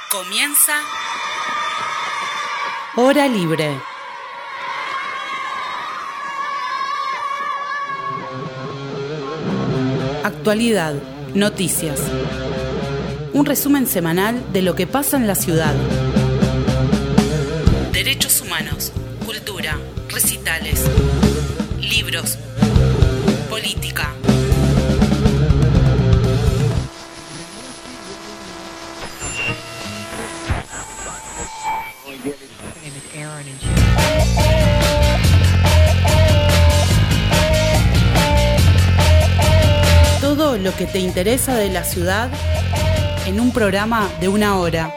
Comienza Hora Libre. Actualidad, noticias. Un resumen semanal de lo que pasa en la ciudad. Derechos humanos, cultura, recitales, libros, política. Todo lo que te interesa de la ciudad en un programa de 1 hora.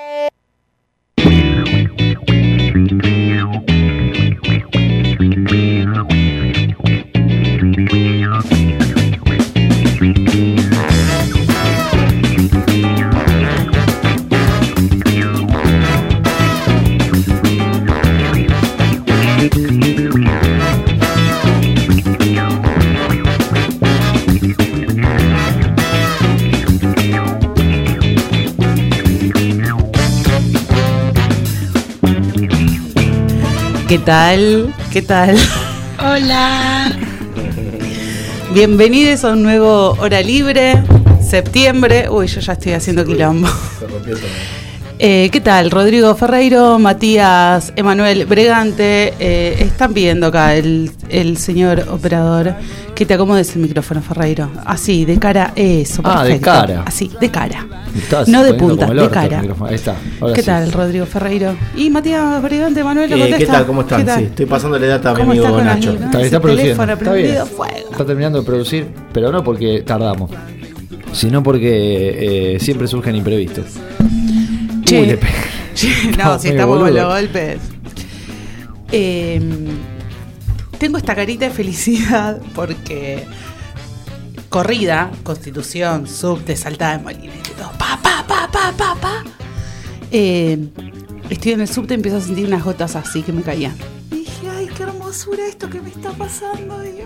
¿Qué tal? ¿Qué tal? Hola. Bienvenidos a un nuevo Hora Libre, septiembre. Uy, yo ya estoy haciendo quilombo. ¿Qué tal? Rodrigo Ferreiro, Matías, Emanuel Bregante. Están pidiendo acá el señor operador que te acomodes el micrófono, Ferreiro. Así, de cara, eso, perfecto. De cara. Así, de cara. No de punta, de cara. Ahí está. ¿Qué tal, Rodrigo Ferreiro? Y Matías Bregante, Emanuel, ¿lo contesta? ¿Qué tal? ¿Cómo están? Sí, estoy pasándole data a mi amigo Nacho. Está produciendo. Está bien. Está terminando de producir, pero no porque tardamos, sino porque siempre surgen imprevistos. Che. Uy, le pegué. No, si estamos con los golpes. Tengo esta carita de felicidad porque corrida, Constitución, subte, Saltada de Molinete, todo pa. Estoy en el subte y empiezo a sentir unas gotas así que me caían. Y dije, ay, qué hermosura esto que me está pasando, Dios.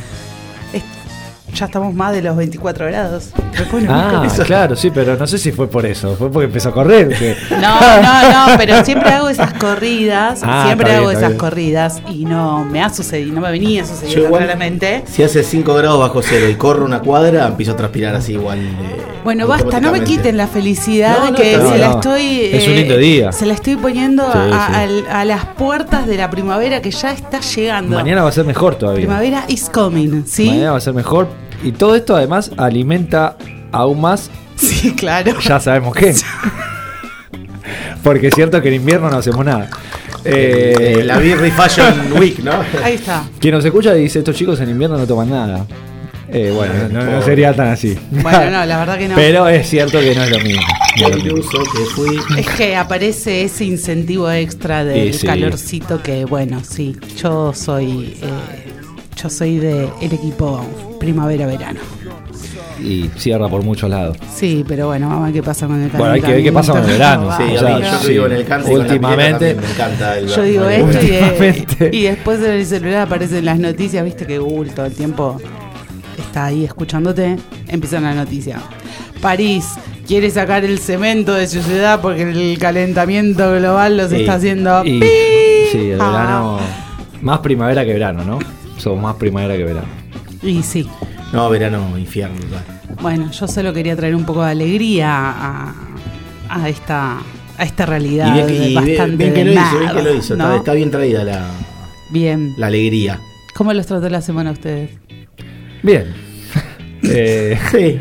Ya estamos más de los 24 grados. Claro, sí, pero no sé si fue por eso. Fue porque empezó a correr. No, pero siempre hago esas corridas. Corridas y no me ha sucedido, no me venía sucediendo claramente. Si hace 5 grados bajo cero y corro una cuadra, empiezo a transpirar así igual. Bueno, basta, no me quiten la felicidad es un lindo día. Se la estoy poniendo a las puertas de la primavera que ya está llegando. Mañana va a ser mejor todavía. Primavera is coming, ¿sí? Mañana va a ser mejor. Y todo esto además alimenta aún más. Sí, claro. Ya sabemos qué. Porque es cierto que en invierno no hacemos nada. La Birri Fashion Week, ¿no? Ahí está. Quien nos escucha dice, estos chicos en invierno no toman nada. Bueno, no sería tan así. Bueno, no, la verdad que no. Pero es cierto que no es lo mismo. Es que aparece ese incentivo extra del calorcito que, bueno, sí, yo soy del equipo primavera-verano. Y cierra por muchos lados. Sí, pero bueno, vamos a ver qué pasa con el calentamiento. Bueno, hay que ver qué pasa con el verano. Sí, yo vivo en el Cante. Últimamente me encanta el yo digo esto y después en el celular aparecen las noticias, viste que Google todo el tiempo está ahí escuchándote. Empiezan las noticias. París quiere sacar el cemento de su ciudad porque el calentamiento global los está haciendo sí, el verano más primavera que verano, ¿no? Somos más primavera que verano. Y sí. No, verano, infierno. Bueno, yo solo quería traer un poco de alegría a esta realidad. Y bastante bien que lo hizo, ¿no? Está bien traída la alegría. ¿Cómo los trató la semana a ustedes? Bien. Sí.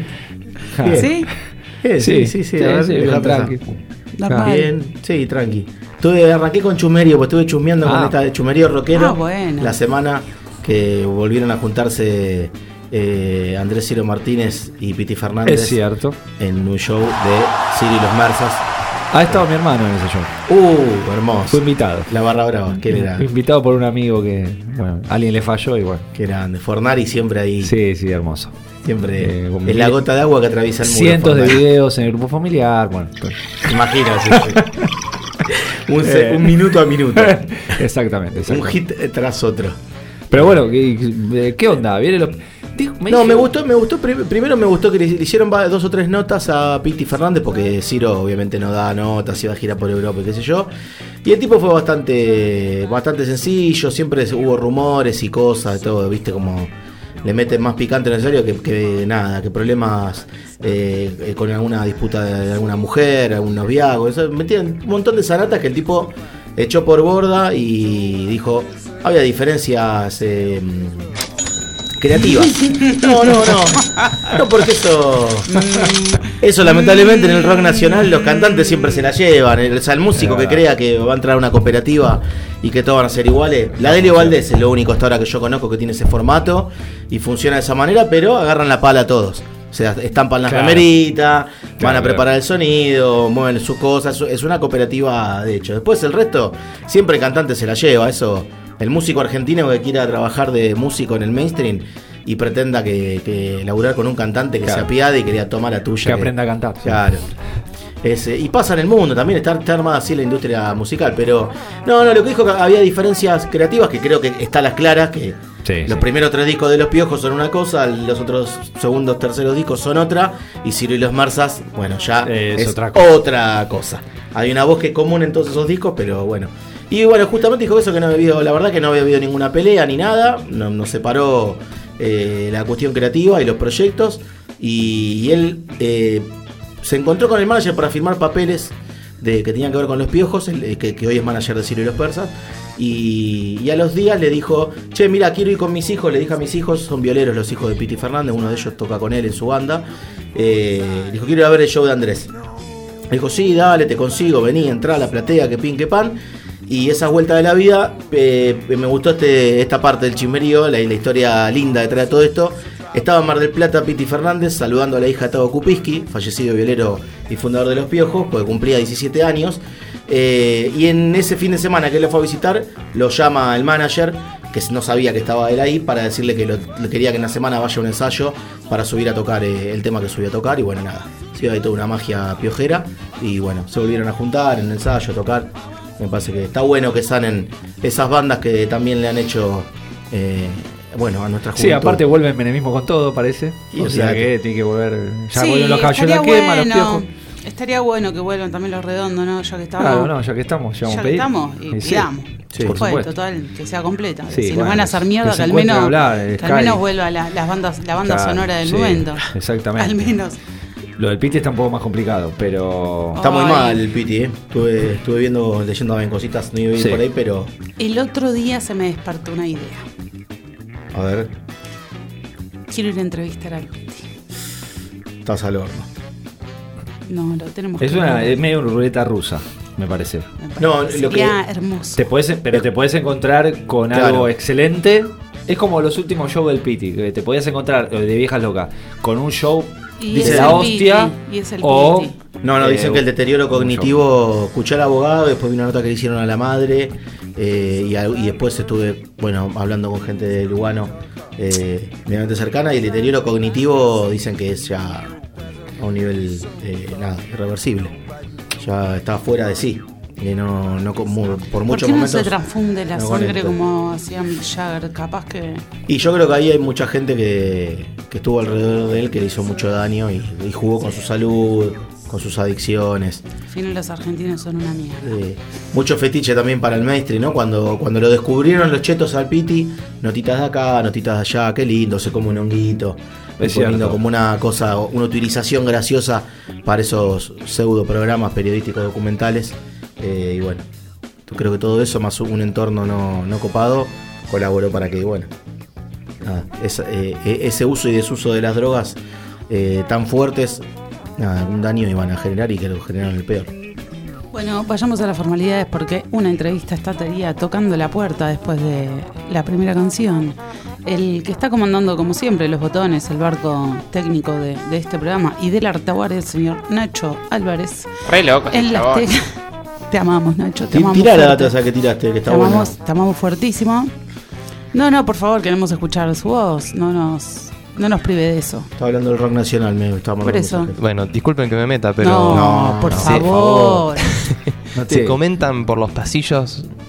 Sí, tranqui. Bien, sí, tranqui. Arranqué con Chumerio, pues estuve chusmeando con esta de Chumerio rockero. Bueno. La semana que volvieron a juntarse Andrés Ciro Martínez y Piti Fernández. Es cierto. En un show de Ciro y los Mersas. Ha estado mi hermano en ese show. Hermoso. Fue invitado. La barra brava. ¿Quién era? Fue invitado por un amigo que, bueno, alguien le falló y bueno. Que grande. Fornari siempre ahí. Sí, hermoso. Siempre es la gota de agua que atraviesa el muro. Cientos de videos en el grupo familiar. Bueno, imaginas. Un minuto a minuto. Exactamente. Un hit tras otro. Pero bueno, ¿qué onda? Me gustó. Primero me gustó que le hicieron 2 o 3 notas a Piti Fernández, porque Ciro obviamente no da notas, iba a girar por Europa y qué sé yo. Y el tipo fue bastante sencillo, siempre hubo rumores y cosas, de todo, viste, como le meten más picante necesario que problemas con alguna disputa de alguna mujer, algún noviazgo. Metían un montón de zanatas que el tipo echó por borda y dijo, había diferencias creativas. No, porque eso lamentablemente en el rock nacional los cantantes siempre se la llevan. El músico que crea que va a entrar a una cooperativa y que todos van a ser iguales. La Delio Valdés es lo único hasta ahora que yo conozco que tiene ese formato y funciona de esa manera, pero agarran la pala a todos. O sea, estampan las remeritas, van a preparar el sonido, mueven sus cosas. Es una cooperativa, de hecho. Después el resto, siempre el cantante se la lleva. Eso, el músico argentino que quiera trabajar de músico en el mainstream y pretenda que laburar con un cantante que se apiade y quería tomar la tuya. Que aprenda a cantar. Claro. Y pasa en el mundo también, está armada así la industria musical. Pero lo que dijo que había diferencias creativas, que creo que están las claras, que los primeros 3 discos de Los Piojos son una cosa, los otros segundos, terceros discos son otra, y Ciro y los Marsas, bueno, ya es otra cosa. Hay una voz que es común en todos esos discos, pero bueno. Y bueno, justamente dijo eso, que no había habido, la verdad que no había habido ninguna pelea ni nada, nos separó la cuestión creativa y los proyectos, y él se encontró con el manager para firmar papeles que tenían que ver con Los Piojos, que hoy es manager de Ciro y los Persas. Y a los días le dijo, che, mira, quiero ir con mis hijos. Le dije a mis hijos, son violeros los hijos de Piti Fernández, uno de ellos toca con él en su banda. Dijo, quiero ir a ver el show de Andrés. Le dijo, sí, dale, te consigo, vení, entrá a la platea, que pin, que pan. Y esa vuelta de la vida, me gustó esta parte del chismerío, la historia linda detrás de todo esto. Estaba en Mar del Plata Piti Fernández saludando a la hija de Tago Kupiski, fallecido violero y fundador de Los Piojos, porque cumplía 17 años. Y en ese fin de semana que él lo fue a visitar, lo llama el manager, que no sabía que estaba él ahí, para decirle que quería que en la semana vaya a un ensayo para subir a tocar el tema que subió a tocar. Y bueno, nada, sí, hay toda una magia piojera. Y bueno, se volvieron a juntar en el ensayo, a tocar. Me parece que está bueno que sanen esas bandas que también le han hecho a nuestra juventud. Sí, aparte vuelve el menemismo con todo, parece. O sea que tiene que volver. Ya vuelven los caballos de la quema, Los Piojos. Estaría bueno que vuelvan también Los Redondos, ¿no? Ya que estamos. Claro, ya que estamos, ya que estamos y pidamos. Sí, por supuesto. Total, que sea completa. Sí, si nos van a hacer mierda, que al menos vuelva la banda sonora del momento. Exactamente. Al menos. Lo del Piti está un poco más complicado, pero... Está muy mal el Piti, Estuve leyendo también cositas, no iba bien por ahí, pero... El otro día se me despertó una idea. A ver. Quiero ir a entrevistar al Piti. Estás al horno. No, lo tenemos que ver. Es medio ruleta rusa, me parece. Sería hermoso. Te puedes encontrar con algo excelente. Es como los últimos shows del Piti, que te podías encontrar de Viejas Locas con un show de la hostia o... dicen que el deterioro cognitivo, escuché al abogado, después vi una nota que le hicieron a la madre, y después estuve hablando con gente de Lugano medianamente cercana, y el deterioro cognitivo dicen que es ya a un nivel irreversible, ya está fuera de sí. Y por muchos momentos. ¿Por qué no se transfunde la sangre como hacían Jagger? Capaz que. Y yo creo que ahí hay mucha gente que estuvo alrededor de él, que le hizo mucho daño y jugó con su salud, con sus adicciones. Al final los argentinos son una mierda. Mucho fetiche también para el mainstream, ¿no? Cuando lo descubrieron los chetos al Piti, notitas de acá, notitas de allá, qué lindo, se come un honguito. Poniendo como una cosa, una utilización graciosa para esos pseudo programas periodísticos documentales. Y bueno, creo que todo eso, más un entorno no copado, colaboró para que, ese uso y desuso de las drogas tan fuertes, un daño iban a generar y que lo generaron el peor. Bueno, vayamos a las formalidades, porque una entrevista estaría tocando la puerta después de la primera canción. El que está comandando, como siempre, los botones, el barco técnico de este programa y del Artaguar, el señor Nacho Álvarez. Re loco. En las Te amamos, Nacho. Te amamos. Tirá la data esa que tiraste, que está buena. Te amamos fuertísimo. No, por favor, queremos escuchar su voz. No nos prive de eso. Está hablando del rock nacional, por eso. Bueno, disculpen que me meta, pero... No, por favor. Se comentan por los pasillos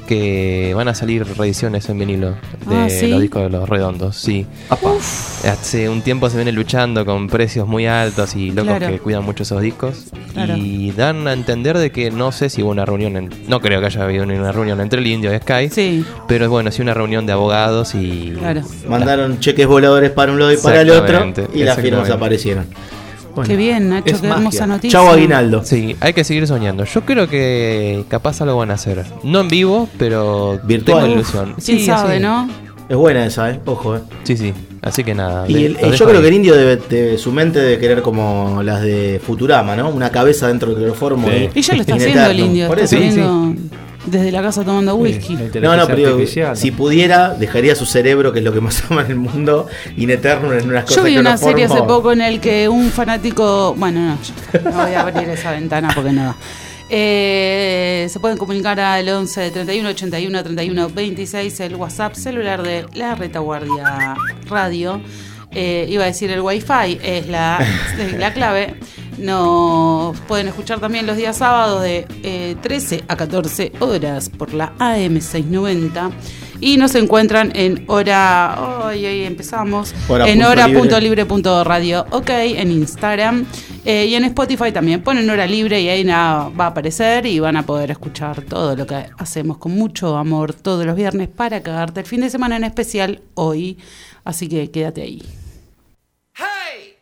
que van a salir reediciones en vinilo de los discos de Los Redondos, sí. Hace un tiempo se viene luchando con precios muy altos y locos que cuidan mucho esos discos. Y dan a entender de que no sé si hubo una reunión, no creo que haya habido una reunión entre el Indio y Sky, pero bueno, sí una reunión de abogados y... Mandaron cheques voladores para un lado y para el otro y las firmas aparecieron. Bueno, qué bien, Nacho, qué hermosa noticia. Chau aguinaldo. Sí, hay que seguir soñando. Yo creo que capaz algo van a hacer. No en vivo, pero virtual. Tengo ilusión. ¿Quién sabe, no? Es buena esa, ojo, Sí. Así que nada. Y yo creo que el Indio de su mente debe querer como las de Futurama, ¿no? Una cabeza dentro del cloroformo. Y ya lo está haciendo el Indio. Por eso, desde la casa tomando whisky. No, pero si pudiera, dejaría su cerebro, que es lo que más ama en el mundo, in eternum en unas cosas. Yo vi una serie hace poco en el que un fanático... Bueno, no voy a abrir esa ventana porque no. Se pueden comunicar al 11 31 81 31 26, el WhatsApp celular de la Retaguardia Radio. Iba a decir el Wi-Fi, es la clave. Nos pueden escuchar también los días sábados de 13 a 14 horas por la AM 690 y nos encuentran en hoy empezamos en hora.libre.radio, en Instagram y en Spotify también ponen Hora Libre y ahí va a aparecer y van a poder escuchar todo lo que hacemos con mucho amor todos los viernes para cagarte el fin de semana, en especial hoy, así que quédate ahí. Hey!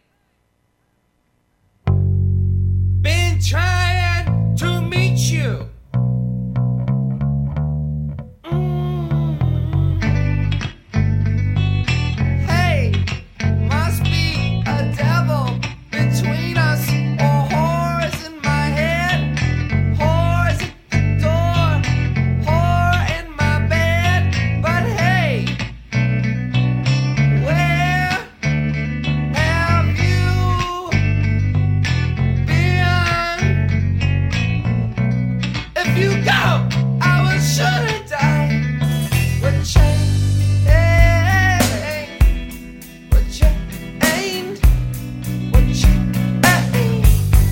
Been trying to meet you. Hey, must be a devil between us, or whores in my head, whores at the door, whore in my bed. But hey, where have you been? If you go, I will surely die. What change? What change? What change?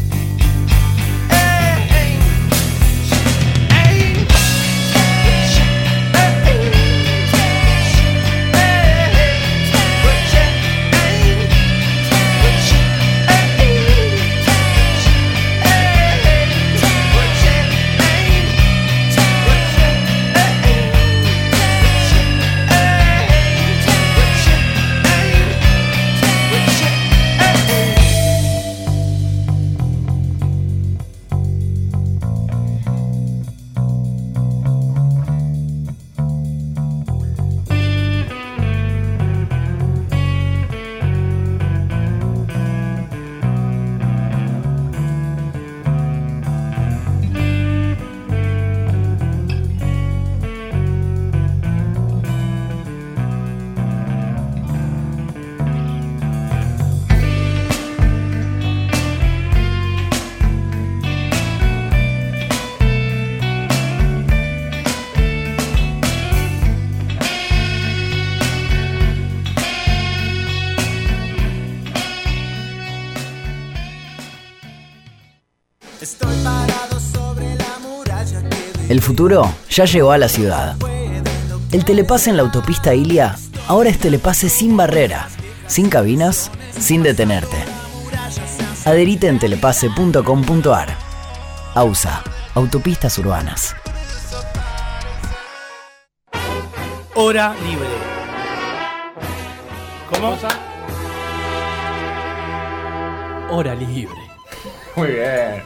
El futuro ya llegó a la ciudad. El telepase en la autopista Ilia ahora es telepase sin barrera, sin cabinas, sin detenerte. Adherite en telepase.com.ar. AUSA, Autopistas Urbanas. Hora libre. ¿Cómo? Hora libre. Muy bien.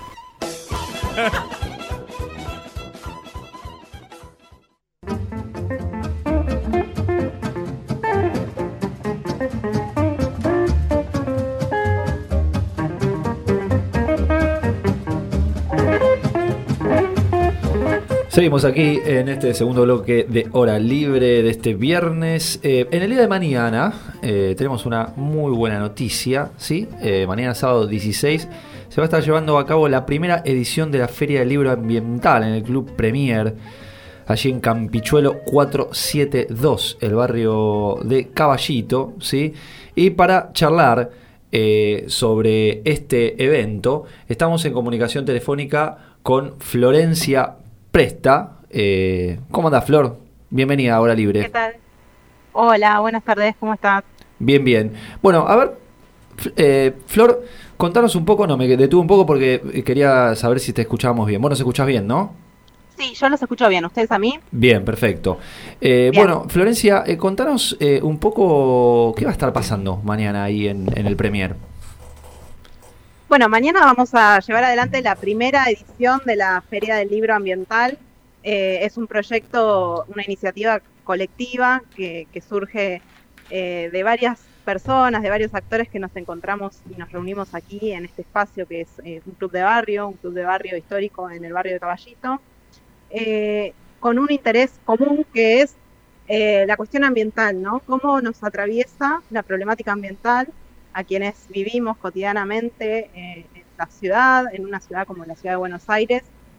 Seguimos aquí en este segundo bloque de Hora Libre de este viernes. En el día de mañana tenemos una muy buena noticia, ¿sí? Mañana sábado 16 se va a estar llevando a cabo la primera edición de la Feria del Libro Ambiental en el Club Premier, allí en Campichuelo 472, el barrio de Caballito, ¿sí? Y para charlar sobre este evento, estamos en comunicación telefónica con Florencia Presta, ¿Cómo andás, Flor? Bienvenida a Hora Libre. ¿Qué tal? Hola, buenas tardes, ¿cómo estás? Bien, bien. Bueno, a ver, Flor, contanos un poco, no, me detuve un poco porque quería saber si te escuchábamos bien. Vos nos escuchás bien, ¿no? Sí, yo los escucho bien, ¿ustedes a mí? Bien, perfecto. Bueno, Florencia, contanos un poco qué va a estar pasando mañana ahí en el Premier. Bueno, mañana vamos a llevar adelante la primera edición de la Feria del Libro Ambiental. Es un proyecto, una iniciativa colectiva que surge de varias personas, de varios actores que nos encontramos y nos reunimos aquí en este espacio que es un club de barrio histórico en el barrio de Caballito, con un interés común que es la cuestión ambiental, ¿no? Cómo nos atraviesa la problemática ambiental a quienes vivimos cotidianamente en la ciudad, en una ciudad como la ciudad de Buenos Aires,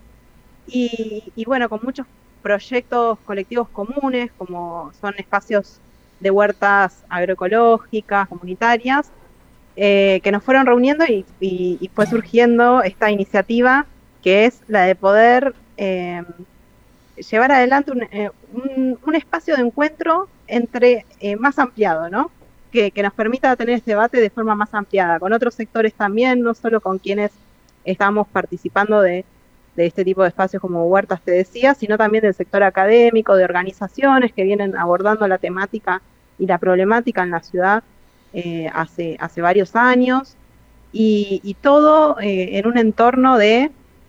y bueno, con muchos proyectos colectivos comunes, como son espacios de huertas agroecológicas, comunitarias, que nos fueron reuniendo y fue surgiendo esta iniciativa que es la de poder llevar adelante un espacio de encuentro más ampliado, ¿no? Que nos permita tener este debate de forma más ampliada, con otros sectores también, no solo con quienes estamos participando de este tipo de espacios como huertas, te decía, sino también del sector académico, de organizaciones que vienen abordando la temática y la problemática en la ciudad hace varios años, y todo en un entorno de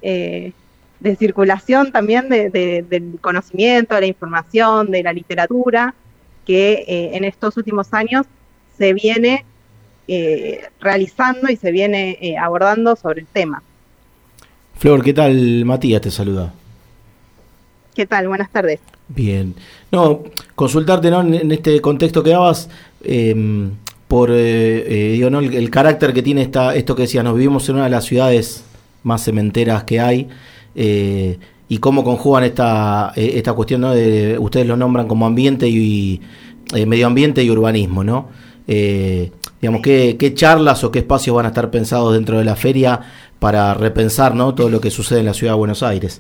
circulación también del conocimiento, de la información, de la literatura, que en estos últimos años se viene realizando y se viene abordando sobre el tema. Flor, ¿qué tal? Matías te saluda. ¿Qué tal? Buenas tardes. Bien. No, consultarte, ¿no? En este contexto que dabas, por digo, ¿no? el carácter que tiene esto que decías, nos vivimos en una de las ciudades más cementeras que hay, y cómo conjugan esta cuestión, ¿no? Ustedes lo nombran como ambiente y medio ambiente y urbanismo, ¿no? Digamos, ¿qué charlas o qué espacios van a estar pensados dentro de la feria para repensar, ¿no? todo lo que sucede en la ciudad de Buenos Aires?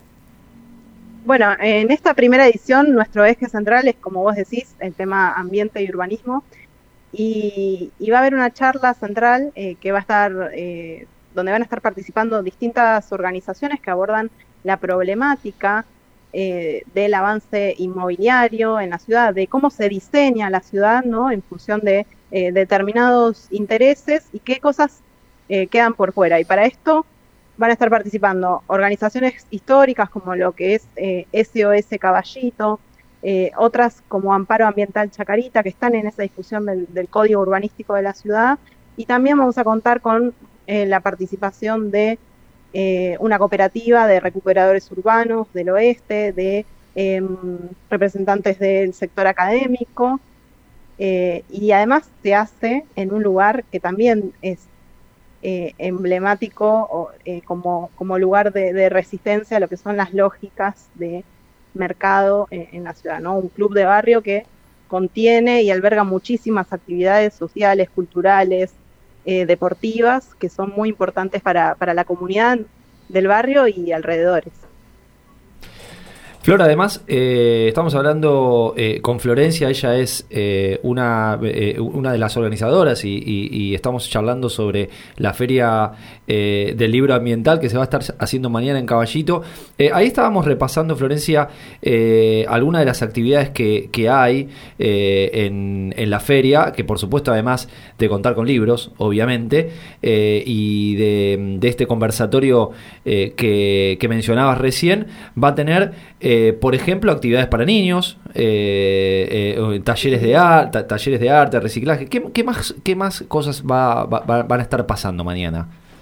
Bueno, en esta primera edición nuestro eje central es, como vos decís, el tema ambiente y urbanismo, y va a haber una charla central que va a estar, donde van a estar participando distintas organizaciones que abordan la problemática del avance inmobiliario en la ciudad, de cómo se diseña la ciudad, ¿no? En función de determinados intereses y qué cosas quedan por fuera. Y para esto van a estar participando organizaciones históricas como lo que es SOS Caballito, otras como Amparo Ambiental Chacarita, que están en esa discusión del código urbanístico de la ciudad, y también vamos a contar con la participación de una cooperativa de recuperadores urbanos del oeste, de representantes del sector académico, y además se hace en un lugar que también es emblemático como lugar de resistencia a lo que son las lógicas de mercado en la ciudad, ¿no? Un club de barrio que contiene y alberga muchísimas actividades sociales, culturales, deportivas, que son muy importantes para la comunidad del barrio y alrededores. Flor, además, estamos hablando con Florencia, ella es una de las organizadoras y estamos charlando sobre la Feria del Libro Ambiental que se va a estar haciendo mañana en Caballito. Ahí estábamos repasando, Florencia, algunas de las actividades que hay en la feria, que por supuesto, además de contar con libros, obviamente, y de este conversatorio que mencionabas recién, va a tener... por ejemplo, actividades para niños, talleres de arte, reciclaje. ¿Qué más cosas van a estar pasando mañana?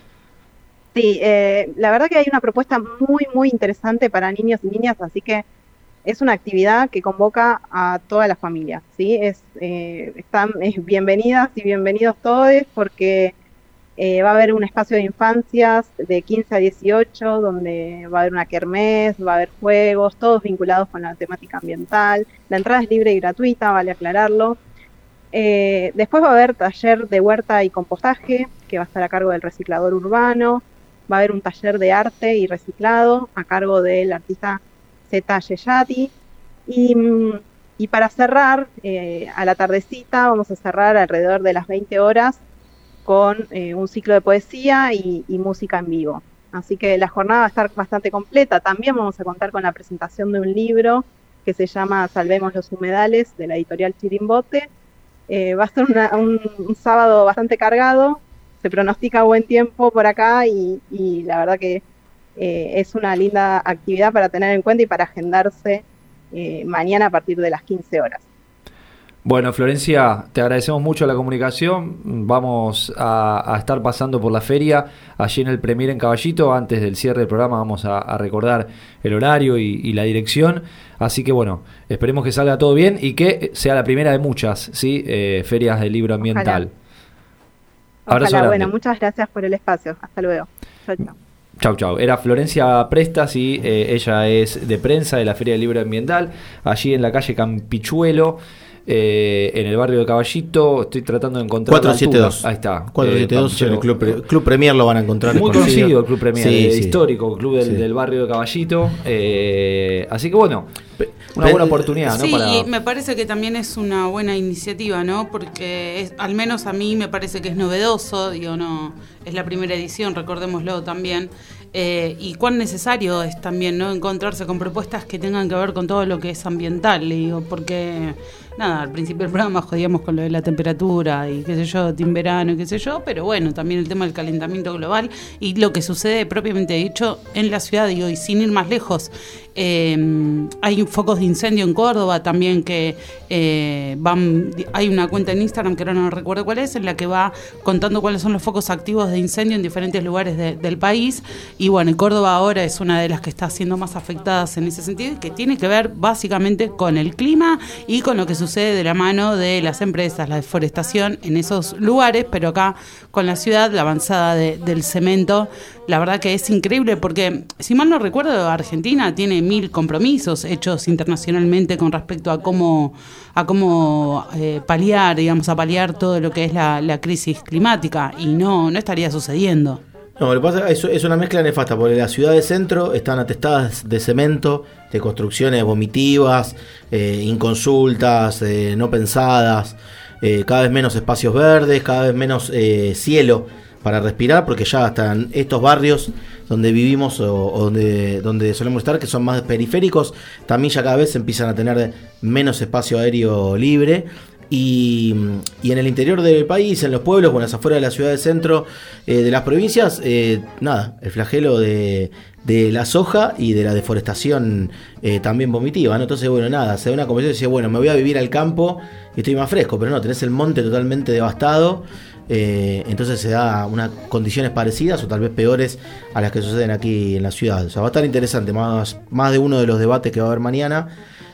Sí, la verdad que hay una propuesta muy, muy interesante para niños y niñas, así que es una actividad que convoca a toda la familia, ¿sí? Están bienvenidas y bienvenidos todos, porque va a haber un espacio de infancias de 15 a 18, donde va a haber una kermés, va a haber juegos, todos vinculados con la temática ambiental. La entrada es libre y gratuita, vale aclararlo. Después va a haber taller de huerta y compostaje, que va a estar a cargo del reciclador urbano. Va a haber un taller de arte y reciclado a cargo del artista Zeta Yeyati. Y para cerrar, a la tardecita, vamos a cerrar alrededor de las 20 horas con un ciclo de poesía y música en vivo. Así que la jornada va a estar bastante completa. También vamos a contar con la presentación de un libro que se llama Salvemos los humedales, de la editorial Chirimbote. Va a ser un sábado bastante cargado, se pronostica buen tiempo por acá y la verdad que es una linda actividad para tener en cuenta y para agendarse mañana a partir de las 15 horas. Bueno, Florencia, te agradecemos mucho la comunicación. Vamos a estar pasando por la feria allí en el Premier en Caballito. Antes del cierre del programa vamos a recordar el horario y la dirección. Así que bueno, esperemos que salga todo bien y que sea la primera de muchas, ¿sí? Ferias del libro ambiental. Ojalá. Bueno, muchas gracias por el espacio. Hasta luego. Chau. Chau. Era Florencia Prestas y ella es de prensa de la Feria del Libro Ambiental, allí en la calle Campichuelo. En el barrio de Caballito, estoy tratando de encontrar 472. Ahí está. 472 en el Club Premier lo van a encontrar. Muy conocido el Club Premier, histórico, club del barrio de Caballito. Así que bueno, una buena oportunidad, ¿no? Sí, y me parece que también es una buena iniciativa, ¿no? Porque al menos a mí me parece que es novedoso, no es la primera edición, recordémoslo también. Y cuán necesario es también, ¿no? Encontrarse con propuestas que tengan que ver con todo lo que es ambiental, porque nada, al principio del programa jodíamos con lo de la temperatura y qué sé yo, team verano y qué sé yo, pero bueno, también el tema del calentamiento global y lo que sucede propiamente dicho en la ciudad, y sin ir más lejos, hay focos de incendio en Córdoba también que hay una cuenta en Instagram que ahora no recuerdo cuál es, en la que va contando cuáles son los focos activos de incendio en diferentes lugares del país. Y bueno, Córdoba ahora es una de las que está siendo más afectadas en ese sentido, que tiene que ver básicamente con el clima y con lo que sucede de la mano de las empresas, la deforestación en esos lugares, pero acá con la ciudad, la avanzada del cemento, la verdad que es increíble porque, si mal no recuerdo, Argentina tiene 1000 compromisos hechos internacionalmente con respecto a cómo paliar todo lo que es la crisis climática, y no estaría sucediendo. No, lo que pasa es una mezcla nefasta, porque las ciudades centro están atestadas de cemento, de construcciones vomitivas, inconsultas, no pensadas, cada vez menos espacios verdes, cada vez menos cielo para respirar, porque ya están estos barrios donde vivimos o donde solemos estar, que son más periféricos, también ya cada vez empiezan a tener menos espacio aéreo libre. Y en el interior del país, en los pueblos, o en las afueras de la ciudad del centro de las provincias, el flagelo de la soja y de la deforestación también vomitiva, ¿no? Entonces, bueno, se da una conversación y dice, bueno, me voy a vivir al campo y estoy más fresco, pero no, tenés el monte totalmente devastado. Entonces se da unas condiciones parecidas o tal vez peores a las que suceden aquí en la ciudad. O sea, va a estar interesante, más de uno de los debates que va a haber mañana.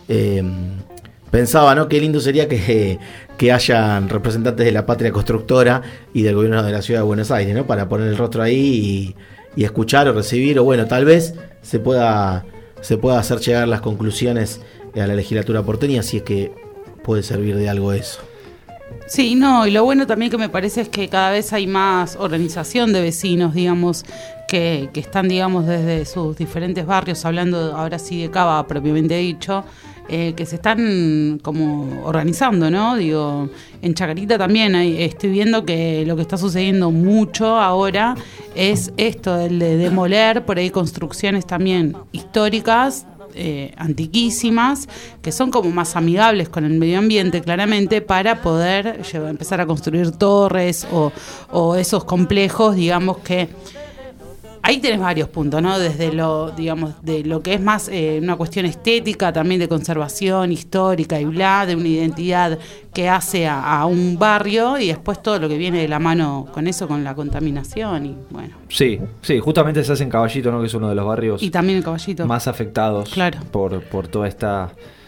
Pensaba, ¿no? Qué lindo sería que hayan representantes de la patria constructora y del gobierno de la ciudad de Buenos Aires, ¿no? Para poner el rostro ahí y escuchar o recibir, o bueno, tal vez se pueda hacer llegar las conclusiones a la legislatura porteña, si es que puede servir de algo eso. Sí, y lo bueno también que me parece es que cada vez hay más organización de vecinos, digamos, que están, digamos, desde sus diferentes barrios, hablando ahora sí de Cava propiamente dicho, que se están como organizando, ¿no? Digo, en Chacarita también estoy viendo que lo que está sucediendo mucho ahora es esto, el de demoler por ahí construcciones también históricas, antiquísimas, que son como más amigables con el medio ambiente, claramente, para poder empezar a construir torres o esos complejos, digamos, que ahí tenés varios puntos, ¿no? Desde de lo que es más una cuestión estética, también de conservación histórica y de una identidad que hace a un barrio, y después todo lo que viene de la mano con eso, con la contaminación y bueno. Sí, justamente se hace en Caballito, ¿no? Que es uno de los barrios y también en Caballito más afectados, claro, por toda esta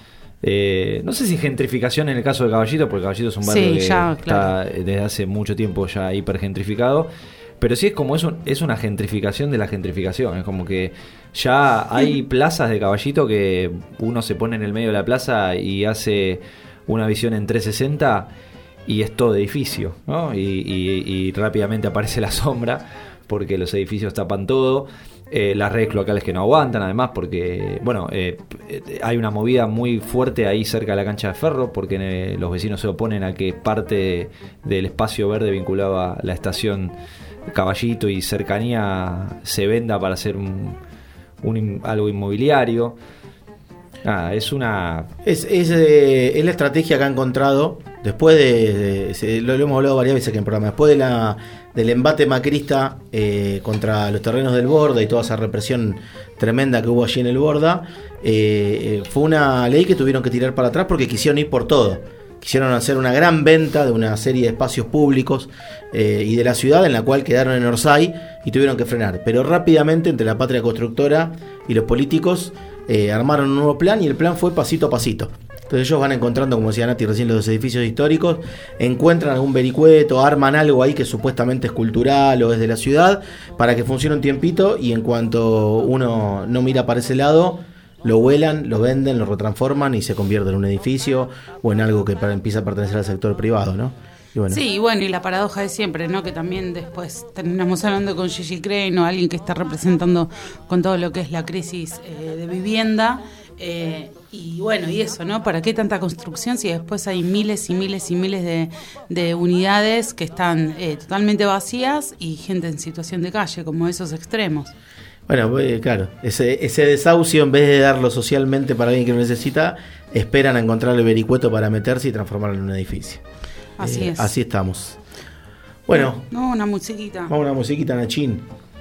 no sé si gentrificación en el caso de Caballito, porque Caballito es un barrio que está desde hace mucho tiempo ya hipergentrificado. Pero sí es una gentrificación de la gentrificación. Es como que ya hay plazas de Caballito que uno se pone en el medio de la plaza y hace una visión en 360 y es todo edificio, ¿no? Y rápidamente aparece la sombra porque los edificios tapan todo. las redes cloacales que no aguantan, además, porque bueno, hay una movida muy fuerte ahí cerca de la cancha de Ferro, porque los vecinos se oponen a que parte del espacio verde vinculado a la estación Caballito y cercanía se venda para hacer algo inmobiliario. Es la estrategia que ha encontrado después lo hemos hablado varias veces aquí en el programa, después del embate macrista contra los terrenos del Borda y toda esa represión tremenda que hubo allí en el Borda. Fue una ley que tuvieron que tirar para atrás porque quisieron ir por todo. Quisieron hacer una gran venta de una serie de espacios públicos y de la ciudad, en la cual quedaron en Orsay y tuvieron que frenar. Pero rápidamente, entre la patria constructora y los políticos, armaron un nuevo plan, y el plan fue pasito a pasito. Entonces ellos van encontrando, como decía Nati recién, los edificios históricos, encuentran algún vericueto, arman algo ahí que supuestamente es cultural o es de la ciudad, para que funcione un tiempito, y en cuanto uno no mira para ese lado, lo vuelan, lo venden, lo retransforman y se convierte en un edificio o en algo que empieza a pertenecer al sector privado, ¿no? Y bueno. Sí, bueno, y la paradoja de siempre, ¿no? Que también después terminamos hablando con Gigi Crane o alguien que está representando con todo lo que es la crisis de vivienda. Y bueno, y eso, ¿no? ¿Para qué tanta construcción si después hay miles y miles y miles de unidades que están totalmente vacías y gente en situación de calle, como esos extremos? Bueno, claro, ese desahucio, en vez de darlo socialmente para alguien que lo necesita, esperan a encontrar el vericueto para meterse y transformarlo en un edificio. Así es. Así estamos. Bueno. No, una musiquita. Vamos a una musiquita, Nachín.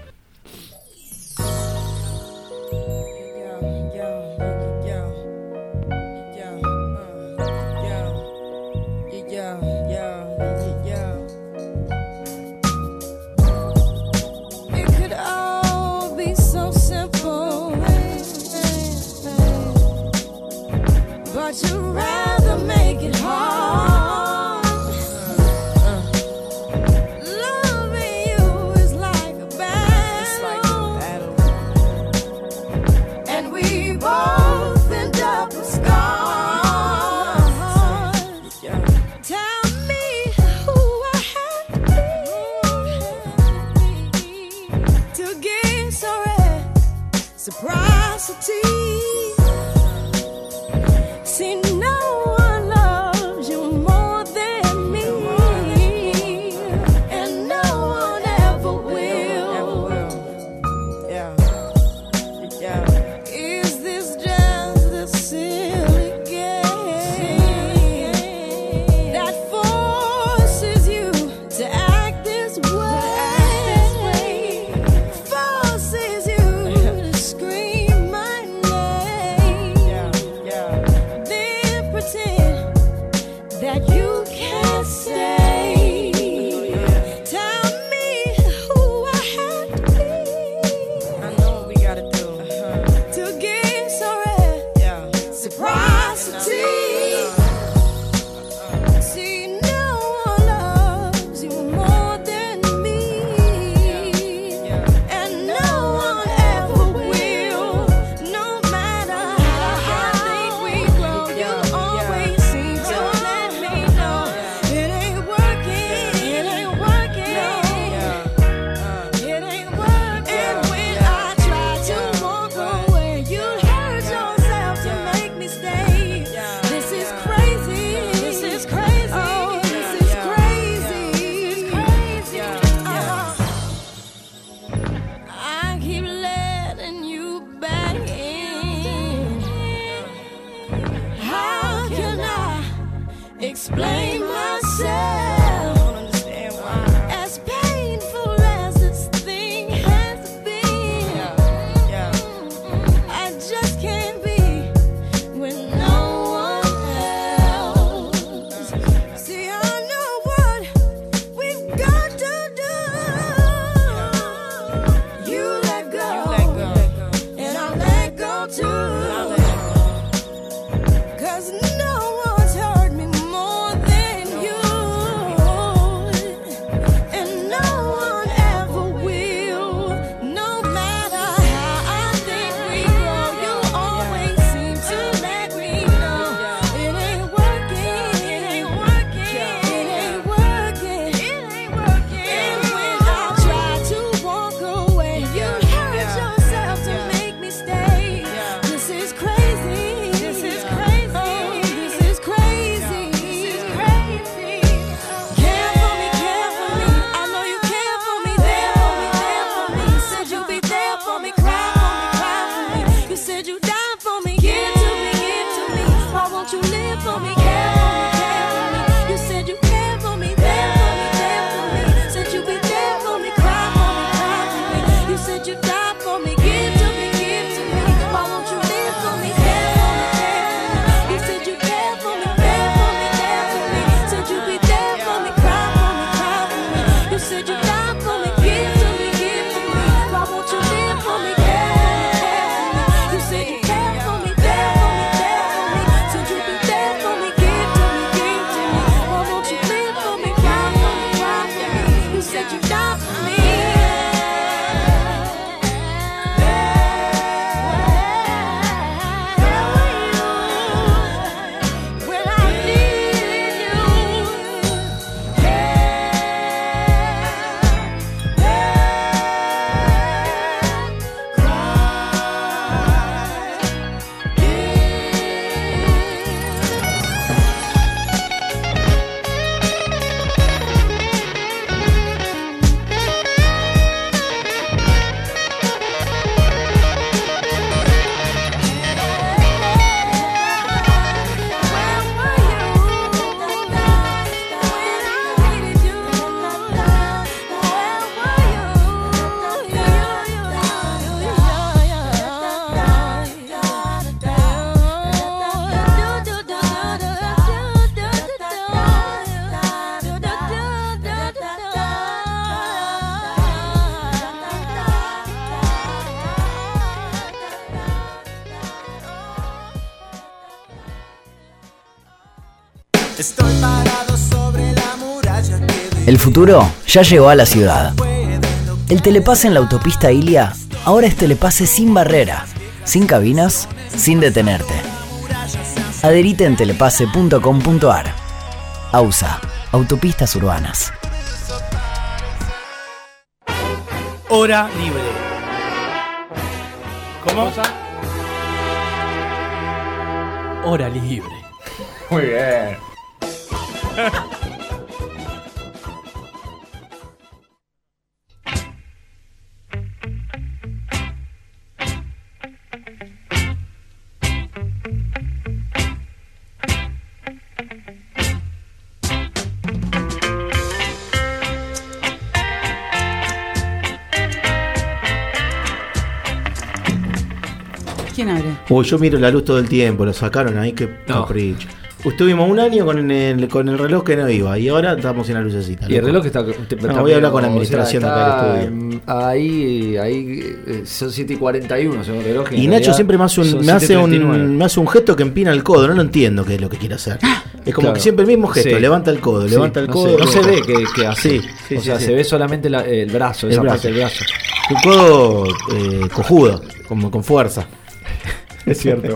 You'd rather make it hard. Loving you is like a battle, and we both end up with scars. Tell me who I have to give so reciprocity. See, no one loves you more than me, and no one ever will. Yeah. Is this just a silly game that forces you to act this way? Forces you to scream my name. This said you died for me. Give to me, give to me. Why won't you live for me? Care for me, care for me. You said you care for me, there for me, there for me. Said you be there for me, cry for me, cry for me. You said you died for me. Give to me, give to me. Why won't you live for me? Care for me, care for me. You said you care for me, there for me, there for me. Said you be there for me, cry for me, cry for me. You said you died for me. Give to me, give to me. Why won't you live for me? Care for me, care for me. You said you care for me, there for me, there for me. Said you be there for me. Give to me, give to me. Why won't you live for me? Cry for me, cry for me. You said you died for me. Estoy parado sobre la muralla que El futuro ya llegó a la ciudad. El telepase en la autopista Ilia ahora es telepase sin barrera, sin cabinas, sin detenerte. Adherite en telepase.com.ar. AUSA, Autopistas Urbanas. Hora libre. ¿Cómo? Hora libre. Muy bien. ¿Quién abre? Uy, yo miro la luz todo el tiempo, lo sacaron ahí, qué capricho. Estuvimos un año con el reloj que no iba y ahora estamos sin la lucecita. Y el reloj está... voy a hablar con la administración de acá del estudio. Ahí son 7:41 según el reloj. Y Nacho siempre me hace un gesto que empina el codo, no lo entiendo qué es lo que quiere hacer. Es como que siempre el mismo gesto, levanta el codo, levanta el codo. No se ve que así. O sea, se ve solamente el brazo, esa parte del brazo. Un codo cojudo, como con fuerza. Es cierto.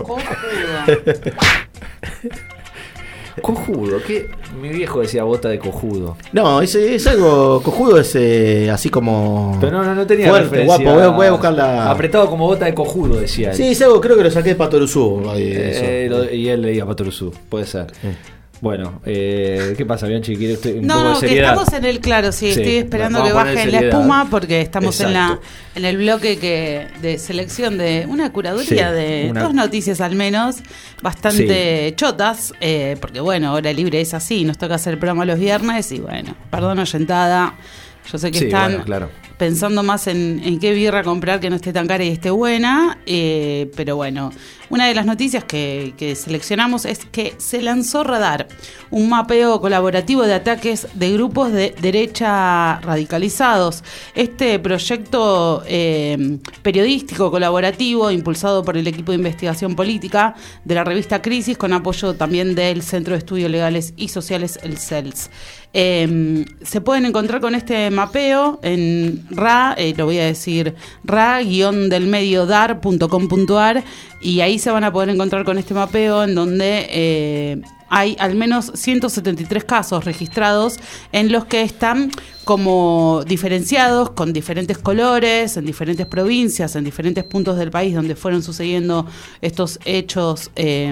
Cojudo, que mi viejo decía bota de cojudo. No, es algo cojudo, es así como. Pero no tenía fuerte, guapo. Voy a buscarla. Apretado como bota de cojudo, decía él. Sí, es algo, creo que lo saqué de Patoruzú. Y él leía Patoruzú, puede ser. Bueno, ¿qué pasa, Bianchi? ¿Quiere usted un poco de que seriedad? estamos en el claro, sí. Estoy esperando que baje la espuma porque estamos en el bloque de selección de una curaduría de dos noticias al menos, bastante chotas, porque bueno, Hora Libre es así, nos toca hacer el programa los viernes y bueno, perdón oyentada, yo sé que están pensando más en qué birra comprar que no esté tan cara y esté buena, pero bueno, una de las noticias que seleccionamos es que se lanzó Radar, un mapeo colaborativo de ataques de grupos de derecha radicalizados. Este proyecto periodístico colaborativo impulsado por el equipo de investigación política de la revista Crisis, con apoyo también del Centro de Estudios Legales y Sociales, el CELS. Se pueden encontrar con este mapeo en lo voy a decir, ra-delmediodar.com.ar, y ahí se van a poder encontrar con este mapeo en donde hay al menos 173 casos registrados en los que están como diferenciados con diferentes colores, en diferentes provincias, en diferentes puntos del país donde fueron sucediendo estos hechos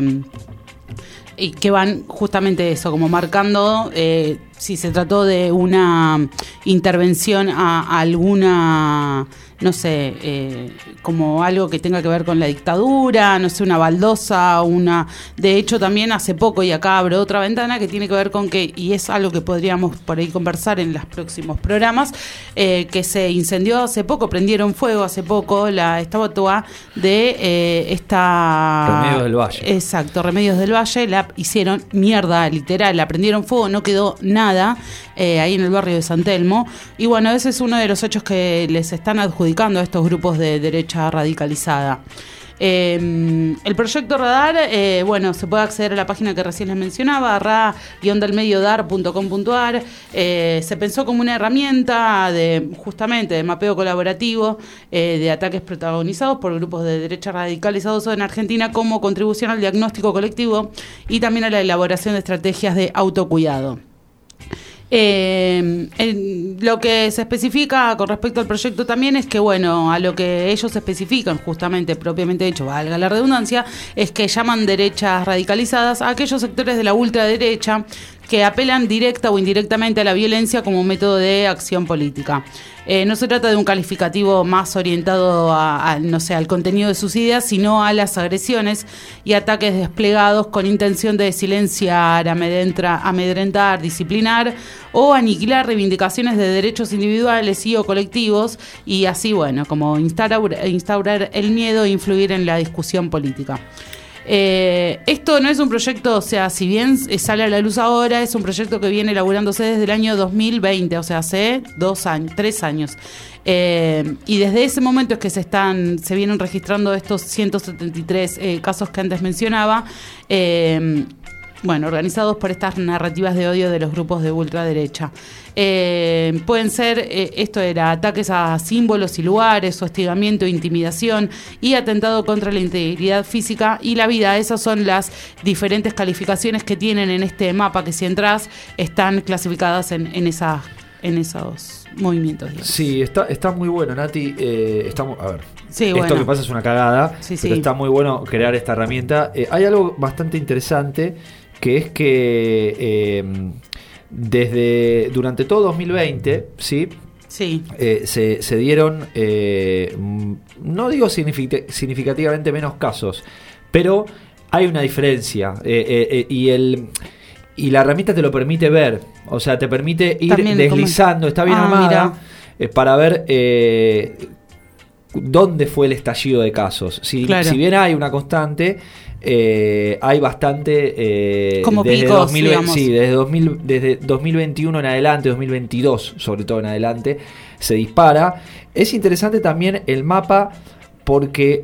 y que van justamente eso, como marcando si se trató de una intervención a alguna no sé, como algo que tenga que ver con la dictadura, no sé, una baldosa, de hecho también hace poco, y acá abro otra ventana que tiene que ver con que, y es algo que podríamos por ahí conversar en los próximos programas, que se incendió hace poco, prendieron fuego hace poco la estatua de esta... Remedios del Valle. Exacto, Remedios del Valle, la hicieron mierda, literal, la prendieron fuego, no quedó nada ahí en el barrio de San Telmo, y bueno, ese es uno de los hechos que les están adjudicando a estos grupos de derecha radicalizada. El proyecto Radar, bueno, se puede acceder a la página que recién les mencionaba, ra-delmediodar.com.ar. Se pensó como una herramienta justamente de mapeo colaborativo de ataques protagonizados por grupos de derecha radicalizados en Argentina, como contribución al diagnóstico colectivo y también a la elaboración de estrategias de autocuidado. Lo que se especifica con respecto al proyecto también es que, bueno, a lo que ellos especifican, justamente, propiamente dicho, valga la redundancia, es que llaman derechas radicalizadas a aquellos sectores de la ultraderecha que apelan directa o indirectamente a la violencia como método de acción política. No se trata de un calificativo más orientado al contenido de sus ideas, sino a las agresiones y ataques desplegados con intención de silenciar, amedrentar, disciplinar o aniquilar reivindicaciones de derechos individuales y o colectivos, y así, bueno, como instaurar el miedo e influir en la discusión política. Esto no es un proyecto, o sea, si bien sale a la luz ahora, es un proyecto que viene elaborándose desde el año 2020, o sea, hace 3 años. Y desde ese momento es que se vienen registrando estos 173 casos que antes mencionaba, bueno, organizados por estas narrativas de odio de los grupos de ultraderecha. Pueden ser, esto era ataques a símbolos y lugares, hostigamiento, intimidación y atentado contra la integridad física y la vida. Esas son las diferentes calificaciones que tienen en este mapa, que si entras están clasificadas en esos movimientos, digamos. Sí, está muy bueno, Nati. A ver, sí, esto bueno, que pasa es una cagada, sí, pero sí, está muy bueno crear esta herramienta. Hay algo bastante interesante, que es que durante todo 2020, ¿sí? Sí. Se dieron, no digo significativamente menos casos, pero hay una diferencia, y la herramienta te lo permite ver, o sea, te permite ir también deslizando, está bien armada, para ver dónde fue el estallido de casos. Claro. Si bien hay una constante, hay bastante como desde picos, 2020, sí, desde 2021 en adelante, 2022 sobre todo en adelante, se dispara. Es interesante también el mapa porque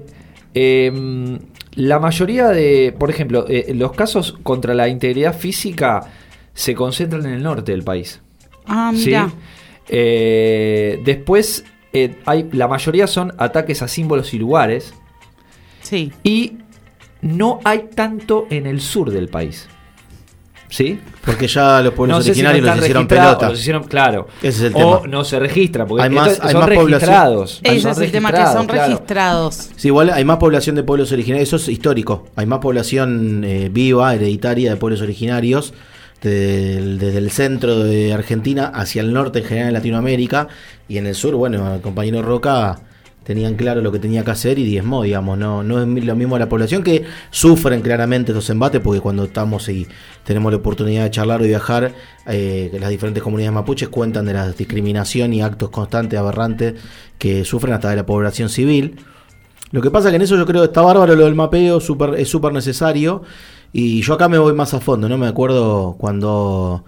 la mayoría de, por ejemplo, los casos contra la integridad física se concentran en el norte del país. Mira. ¿Sí? Después la mayoría son ataques a símbolos y lugares. Sí. Y no hay tanto en el sur del país. ¿Sí? Porque ya los pueblos originarios los hicieron pelota. Los hicieron, claro. Ese es el tema. O no se registra, porque hay más registrados. Ese es el tema, que son registrados. Sí, igual hay más población de pueblos originarios, eso es histórico. Hay más población viva, hereditaria de pueblos originarios, desde el centro de Argentina hacia el norte en general en Latinoamérica, y en el sur, bueno, el compañero Roca tenían claro lo que tenía que hacer y diezmó, digamos. No es lo mismo la población, que sufren claramente estos embates, porque cuando estamos y tenemos la oportunidad de charlar o viajar, las diferentes comunidades mapuches cuentan de la discriminación y actos constantes, aberrantes, que sufren hasta de la población civil. Lo que pasa que en eso yo creo que está bárbaro lo del mapeo, es súper necesario, y yo acá me voy más a fondo, ¿no? Me acuerdo cuando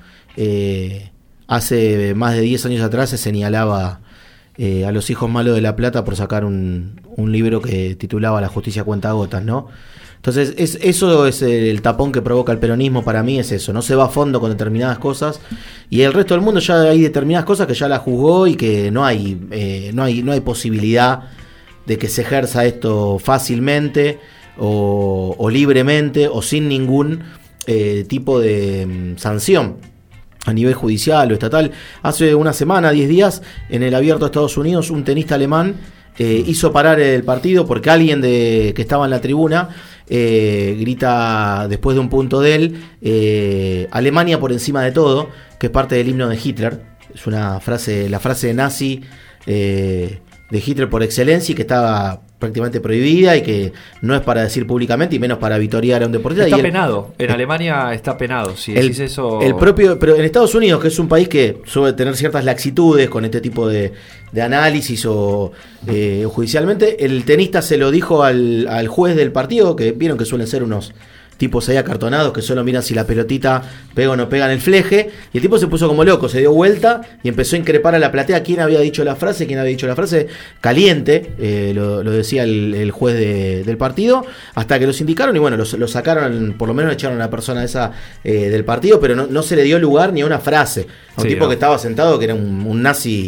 hace más de 10 años atrás se señalaba a los hijos malos de La Plata por sacar un libro que titulaba La justicia cuenta gotas, ¿no? Entonces eso es el tapón que provoca el peronismo. Para mí es eso, no se va a fondo con determinadas cosas, y el resto del mundo ya hay determinadas cosas que ya la juzgó y que no hay posibilidad de que se ejerza esto fácilmente o libremente o sin ningún tipo de sanción a nivel judicial o estatal. Hace una semana, 10 días, en el Abierto de Estados Unidos, un tenista alemán hizo parar el partido porque alguien que estaba en la tribuna grita, después de un punto de él, Alemania por encima de todo, que es parte del himno de Hitler. Es una frase, la frase nazi de Hitler por excelencia y que estaba prácticamente prohibida y que no es para decir públicamente y menos para vitorear a un deportista. Está penado, en Alemania está penado, si decís eso. El propio, pero en Estados Unidos, que es un país que suele tener ciertas laxitudes con este tipo de análisis o judicialmente, el tenista se lo dijo al juez del partido, que vieron que suelen ser unos tipos ahí acartonados que solo miran si la pelotita pega o no pega en el fleje, y el tipo se puso como loco, se dio vuelta y empezó a increpar a la platea quién había dicho la frase, caliente, lo decía el juez del partido, hasta que los indicaron y bueno, lo sacaron, por lo menos echaron a la persona esa del partido, pero no se le dio lugar ni a una frase, a un tipo que estaba sentado, que era un nazi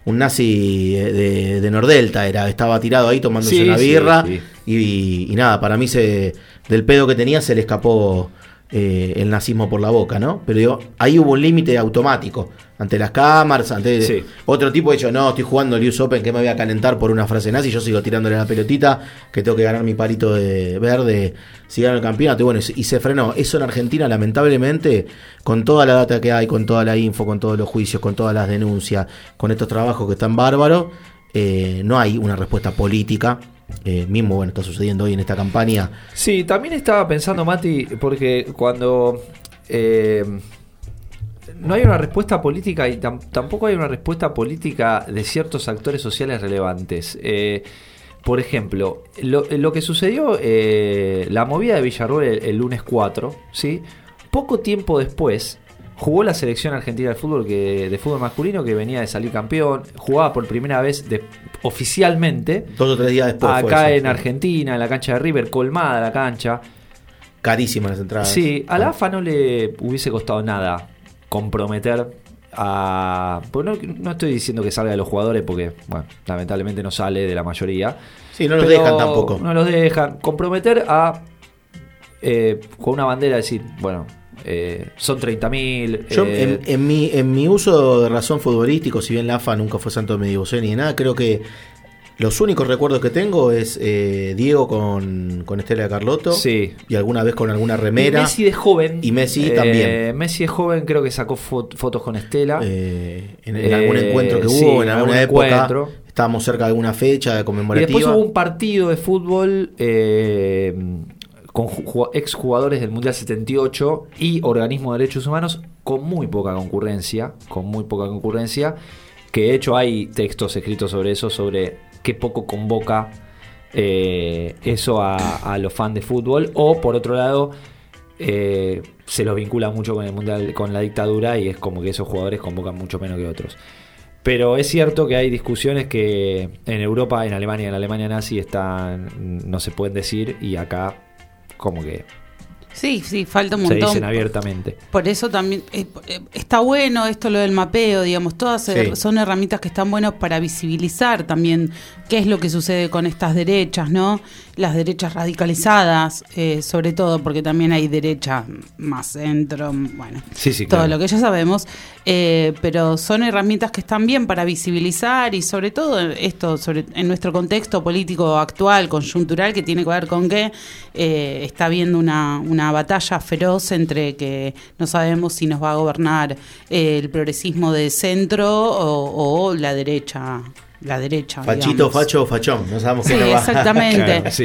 de Nordelta, estaba tirado ahí tomándose una birra. Y nada, para mí del pedo que tenía se le escapó el nazismo por la boca, ¿no? Pero digo, ahí hubo un límite automático ante las cámaras, otro tipo dicho, no, estoy jugando el US Open, que me voy a calentar por una frase nazi, yo sigo tirándole la pelotita, que tengo que ganar mi palito de verde, si gano el campeonato, y bueno, y se frenó. Eso en Argentina, lamentablemente, con toda la data que hay, con toda la info, con todos los juicios, con todas las denuncias, con estos trabajos que están bárbaros, no hay una respuesta política. Mismo, bueno, está sucediendo hoy en esta campaña. Sí, también estaba pensando, Mati, porque cuando no hay una respuesta política y tampoco hay una respuesta política de ciertos actores sociales relevantes. Por ejemplo, lo que sucedió, la movida de Villarroel el lunes 4, ¿sí? Poco tiempo después jugó la selección argentina de fútbol masculino, que venía de salir campeón, jugaba por primera vez oficialmente 2 o 3 días después acá en Argentina, en la cancha de River, colmada la cancha, carísimas las entradas. Sí, a la AFA no le hubiese costado nada comprometer pues no estoy diciendo que salga de los jugadores, porque bueno, lamentablemente no sale de la mayoría. Sí, no los dejan tampoco. No los dejan comprometer con una bandera, decir, bueno, son 30.000. Yo en mi uso de razón futbolístico, si bien la AFA nunca fue santo de mi devoción ni de nada, creo que los únicos recuerdos que tengo es Diego con Estela Carlotto, sí, y alguna vez con alguna remera. Y Messi de joven. Y Messi también. Messi de joven creo que sacó fotos con Estela. En algún encuentro que hubo, en alguna época. Estábamos cerca de alguna fecha conmemorativa. Y después hubo un partido de fútbol con exjugadores del Mundial 78 y organismo de derechos humanos con muy poca concurrencia, que de hecho hay textos escritos sobre eso, sobre qué poco convoca eso a los fans de fútbol, o por otro lado se los vincula mucho con el Mundial, con la dictadura, y es como que esos jugadores convocan mucho menos que otros. Pero es cierto que hay discusiones que en Europa, en Alemania, en la Alemania nazi no se pueden decir, y acá como que sí, falta un montón. Se dicen abiertamente. Por eso también está bueno esto, lo del mapeo, digamos, todas son herramientas que están buenas para visibilizar también qué es lo que sucede con estas derechas, ¿no? Las derechas radicalizadas, sobre todo, porque también hay derecha más centro, bueno, sí, todo claro, lo que ya sabemos, pero son herramientas que están bien para visibilizar, y sobre todo esto, en nuestro contexto político actual, coyuntural, que tiene que ver con que está habiendo una batalla feroz entre que no sabemos si nos va a gobernar el progresismo de centro o la derecha. Fachito, digamos. Facho o fachón, no sabemos qué nos va. Exactamente. Claro, sí.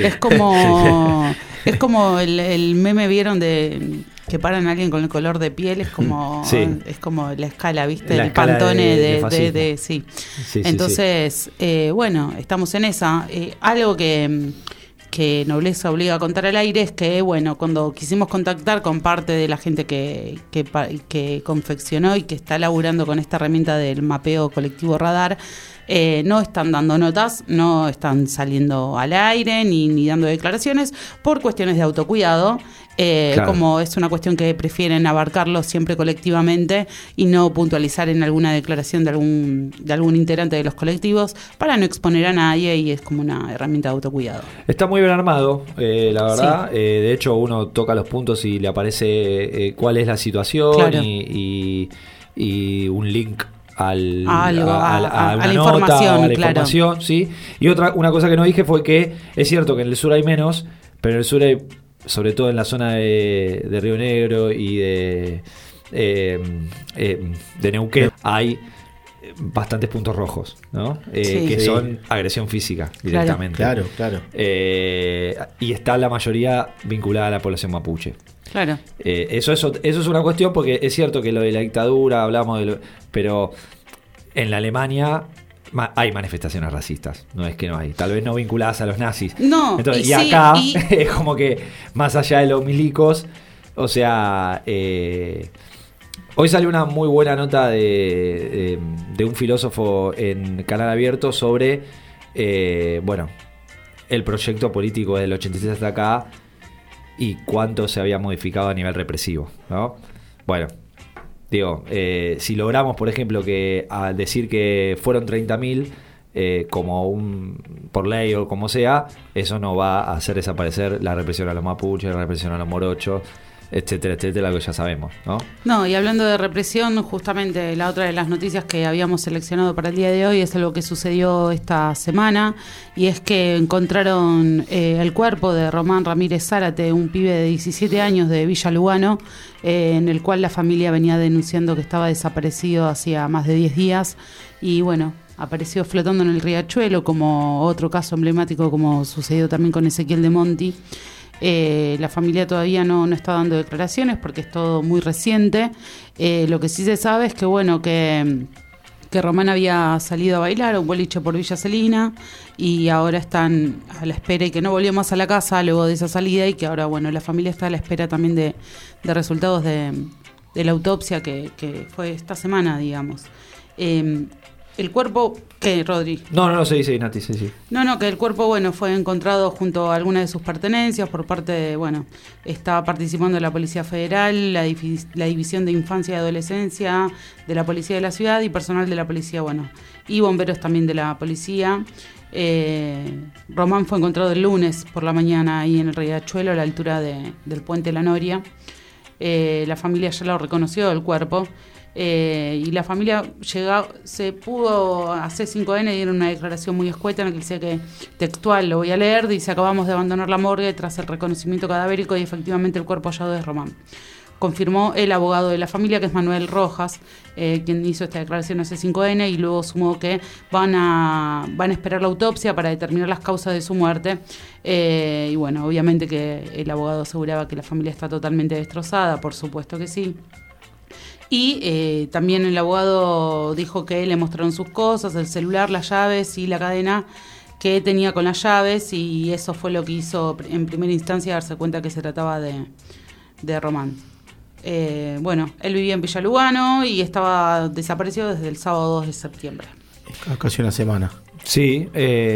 Es como el meme, vieron, de que paran a alguien con el color de piel, es como la escala, ¿viste? El Pantone de sí. Entonces, bueno, estamos en esa. Algo que Nobleza obliga a contar al aire es que, bueno, cuando quisimos contactar con parte de la gente que confeccionó y que está laburando con esta herramienta del mapeo colectivo radar, no están dando notas, no están saliendo al aire ni dando declaraciones por cuestiones de autocuidado. Claro. Como es una cuestión que prefieren abarcarlo siempre colectivamente y no puntualizar en alguna declaración de algún integrante de los colectivos para no exponer a nadie, y es como una herramienta de autocuidado. Está muy bien armado, la verdad. Sí. De hecho, uno toca los puntos y le aparece cuál es la situación, claro, y un link a la información, ¿sí? Y una cosa que no dije fue que es cierto que en el sur hay menos, pero en el sur hay, sobre todo en la zona de Río Negro y de Neuquén, hay bastantes puntos rojos, ¿no? Que son agresión física directamente. Claro. Y está la mayoría vinculada a la población mapuche. Claro. Eso es una cuestión, porque es cierto que lo de la dictadura hablamos pero en la Alemania hay manifestaciones racistas, no es que no hay, tal vez no vinculadas a los nazis. No. Entonces, y acá es como que más allá de los milicos, o sea, hoy salió una muy buena nota de un filósofo en Canal Abierto sobre el proyecto político desde el 86 hasta acá y cuánto se había modificado a nivel represivo, ¿no? Bueno, digo, si logramos, por ejemplo, que al decir que fueron 30.000 por ley o como sea, eso no va a hacer desaparecer la represión a los mapuches, la represión a los morochos, etcétera, etcétera, lo que ya sabemos, ¿no? No, y hablando de represión, justamente la otra de las noticias que habíamos seleccionado para el día de hoy es algo que sucedió esta semana, y es que encontraron el cuerpo de Román Ramírez Zárate, un pibe de 17 años de Villa Lugano, en el cual la familia venía denunciando que estaba desaparecido hacía más de 10 días, y bueno, apareció flotando en el riachuelo, como otro caso emblemático como sucedió también con Ezequiel de Monti. La familia todavía no está dando declaraciones porque es todo muy reciente. Lo que sí se sabe es que que Román había salido a bailar a un boliche por Villa Celina y ahora están a la espera, y que no volvió más a la casa luego de esa salida, y que ahora la familia está a la espera también de resultados de la autopsia que fue esta semana, digamos. El cuerpo, ¿qué, Rodri? No, sí, Nati, sí. No, que el cuerpo, fue encontrado junto a algunas de sus pertenencias por parte de, estaba participando la Policía Federal, la División de Infancia y Adolescencia de la Policía de la Ciudad y personal de la Policía, y bomberos también de la Policía. Román fue encontrado el lunes por la mañana ahí en el Riachuelo, a la altura del Puente La Noria. La familia ya lo reconoció, el cuerpo. Y la familia se pudo hacer C5N, dieron una declaración muy escueta en la que dice que, textual, lo voy a leer, dice: acabamos de abandonar la morgue tras el reconocimiento cadavérico y efectivamente el cuerpo hallado es Román. Confirmó el abogado de la familia, que es Manuel Rojas, quien hizo esta declaración a C5N, y luego sumó que van a esperar la autopsia para determinar las causas de su muerte. Y obviamente que el abogado aseguraba que la familia está totalmente destrozada, por supuesto que sí. Y también el abogado dijo que le mostraron sus cosas, el celular, las llaves y la cadena que tenía con las llaves, y eso fue lo que hizo en primera instancia darse cuenta que se trataba de Román. Él vivía en Villa Lugano y estaba desaparecido desde el sábado 2 de septiembre. Casi una semana. Sí,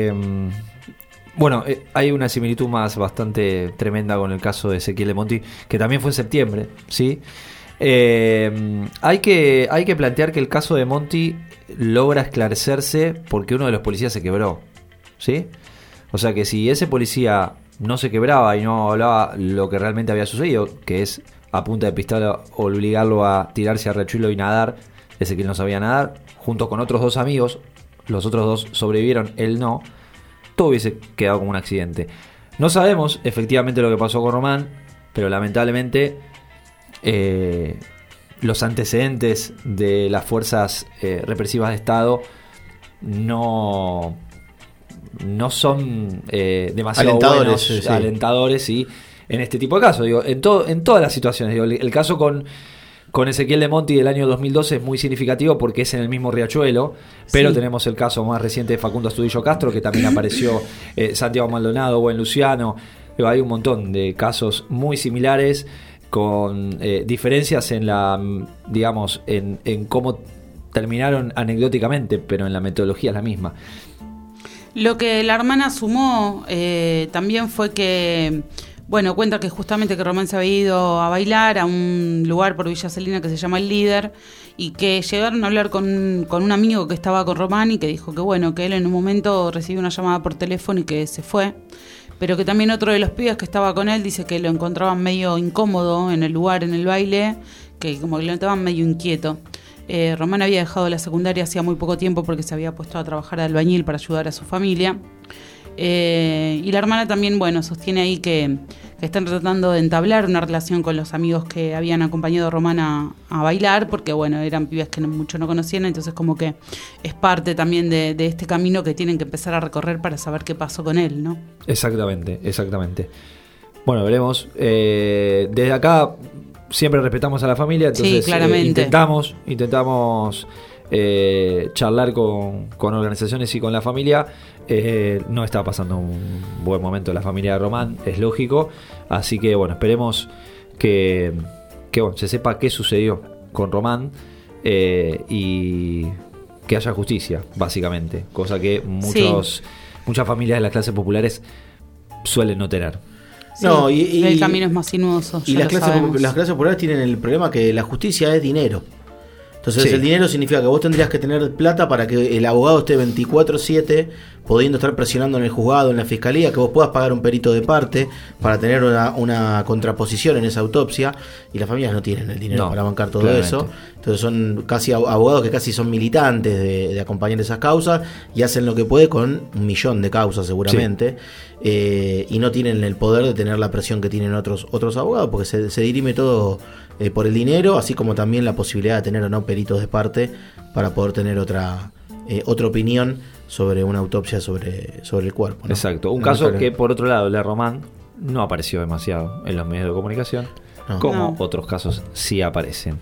hay una similitud más bastante tremenda con el caso de Ezequiel de Monti, que también fue en septiembre, ¿sí? Hay que plantear que el caso de Monti logra esclarecerse porque uno de los policías se quebró, ¿sí? O sea que si ese policía no se quebraba y no hablaba lo que realmente había sucedido, que es a punta de pistola obligarlo a tirarse al riachuelo y nadar, Ezequiel no sabía nadar, junto con otros 2 amigos, los otros 2 sobrevivieron, él no, todo hubiese quedado como un accidente. No sabemos efectivamente lo que pasó con Román, pero lamentablemente los antecedentes de las fuerzas represivas de Estado no son demasiado alentadores, ¿sí? En este tipo de casos, en todas las situaciones. El caso con Ezequiel de Monti del año 2012 es muy significativo porque es en el mismo riachuelo, pero tenemos el caso más reciente de Facundo Astudillo Castro, que también apareció, Santiago Maldonado, Buen Luciano. Hay un montón de casos muy similares, con diferencias en en cómo terminaron anecdóticamente, pero en la metodología es la misma. Lo que la hermana sumó también fue que, cuenta que justamente que Román se había ido a bailar a un lugar por Villa Celina que se llama El Líder, y que llegaron a hablar con un amigo que estaba con Román y que dijo que él en un momento recibió una llamada por teléfono y que se fue. Pero que también otro de los pibes que estaba con él dice que lo encontraban medio incómodo en el lugar, en el baile, que como que lo notaban medio inquieto. Román había dejado la secundaria hacía muy poco tiempo porque se había puesto a trabajar de albañil para ayudar a su familia. Y la hermana también, sostiene ahí que que están tratando de entablar una relación con los amigos que habían acompañado a Román a bailar, porque bueno, eran pibes que mucho no conocían, entonces como que es parte también de este camino que tienen que empezar a recorrer para saber qué pasó con él, ¿no? Exactamente. Bueno, veremos. Desde acá siempre respetamos a la familia, entonces intentamos charlar con organizaciones y con la familia. No está pasando un buen momento la familia de Román, es lógico, así que bueno, esperemos que bueno, se sepa qué sucedió con Román y que haya justicia, básicamente, cosa que muchas familias de las clases populares suelen no tener. Sí, no, y el camino es más sinuoso. Y las clases populares tienen el problema que la justicia es dinero. Entonces el dinero significa que vos tendrías que tener plata para que el abogado esté 24/7 pudiendo estar presionando en el juzgado, en la fiscalía, que vos puedas pagar un perito de parte para tener una contraposición en esa autopsia, y las familias no tienen el dinero para bancar todo eso. Entonces son casi abogados que casi son militantes de acompañar esas causas y hacen lo que puede con 1 millón de causas seguramente, y no tienen el poder de tener la presión que tienen otros abogados, porque se dirime todo por el dinero, así como también la posibilidad de tener o no peritos de parte para poder tener otra opinión sobre una autopsia sobre el cuerpo, ¿no? Exacto. Un caso que, por otro lado, el de Román no apareció demasiado en los medios de comunicación, como otros casos sí aparecen.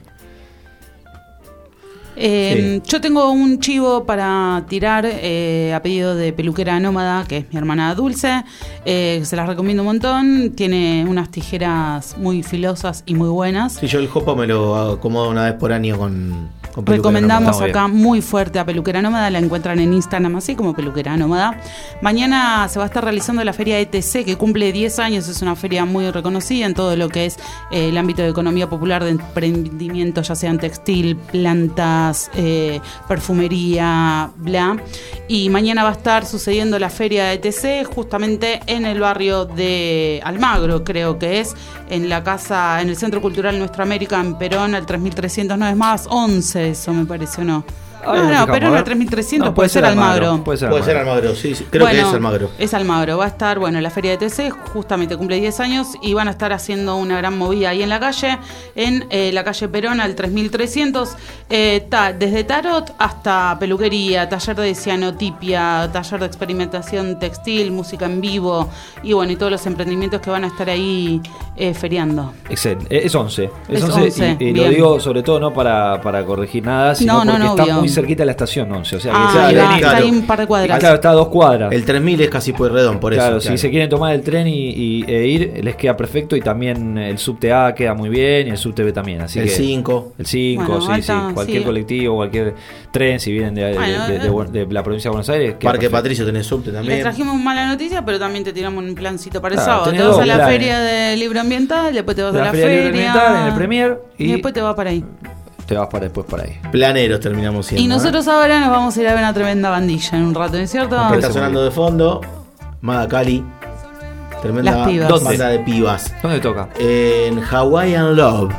Yo tengo un chivo para tirar a pedido de Peluquera Nómada, que es mi hermana Dulce. Se las recomiendo un montón. Tiene unas tijeras muy filosas y muy buenas. Sí, yo el jopo me lo acomodo una vez por año con recomendamos acá muy fuerte a Peluquera Nómada. La encuentran en Instagram así como Peluquera Nómada. Mañana se va a estar realizando la feria ETC, que cumple 10 años. Es una feria muy reconocida en todo lo que es el ámbito de economía popular, de emprendimiento, ya sean textil, plantas, perfumería, bla. Y mañana va a estar sucediendo la feria ETC justamente en el barrio de Almagro, creo que es, en la casa, en el Centro Cultural Nuestra América, en Perón, al 3300, no es más, 11, eso me pareció, no. No, Perón al 3300 puede ser Almagro. Puede ser Almagro, sí, creo que es Almagro. Es Almagro, va a estar, bueno, la feria de TC, justamente cumple 10 años y van a estar haciendo una gran movida ahí en la calle, en la calle Perón al 3300, desde tarot hasta peluquería, taller de cianotipia, taller de experimentación textil, música en vivo y bueno, y todos los emprendimientos que van a estar ahí feriando. Excelente, es 11. Es 11 y lo digo sobre todo no para corregir nada, sino porque está muy cerquita de la estación 11, o sea que está ahí un par de cuadras. Claro, está a 2 cuadras. El 3000 es casi Pueyrredón, por eso. Claro, si se quieren tomar el tren e ir, les queda perfecto, y también el subte A queda muy bien y el subte B también, así el 5. El 5, bueno, sí, cualquier colectivo, cualquier tren, si vienen de la provincia de Buenos Aires. Parque perfecto. Patricio tenés subte también. Les trajimos mala noticia, pero también te tiramos un plancito para el sábado. Te vas a la feria de libro ambiental, después te vas a la feria ambiental, en el Premier y después te vas para ahí. Te vas después para ahí. Planeros terminamos siendo. Y nosotros ahora nos vamos a ir a ver una tremenda bandilla en un rato, ¿no es cierto? Está sonando de fondo Mada Cali. Tremenda banda de pibas. ¿Dónde toca? En Hawaiian Love.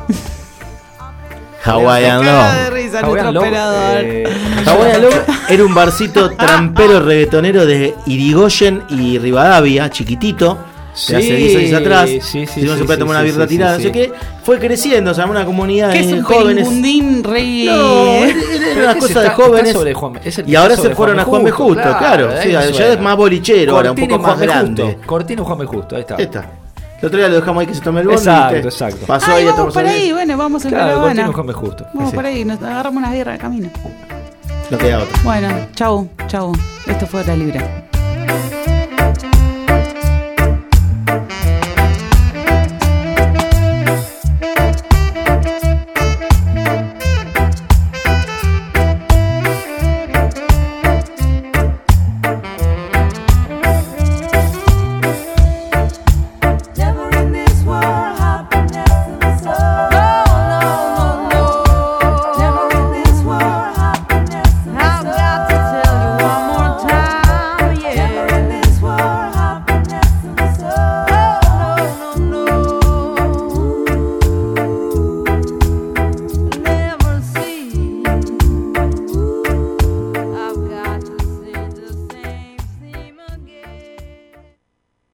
Hawaiian Love. De risa, Hawaiian Love, Hawaiian Love era un barcito trampero reggaetonero de Irigoyen y Rivadavia, chiquitito. Sí, hace 10 años atrás, si uno se puede tomar una birra tirada, no sé qué, fue creciendo, o sea, una comunidad de jóvenes. Rey. No, era una cosa de jóvenes. Y ahora se fueron a Juan B. Justo, claro. Sí, ya es más bolichero, ahora un poco más grande. Cortino Juan B. Justo, ahí está. El otro día lo dejamos ahí que se tome el bondi. Exacto. Pasó ahí, vamos por ahí, bueno, vamos en la Cortino Juan B. Justo. Vamos por ahí, nos agarramos unas birras de camino. No queda otra. Bueno, chau. Esto fue Hora Libre.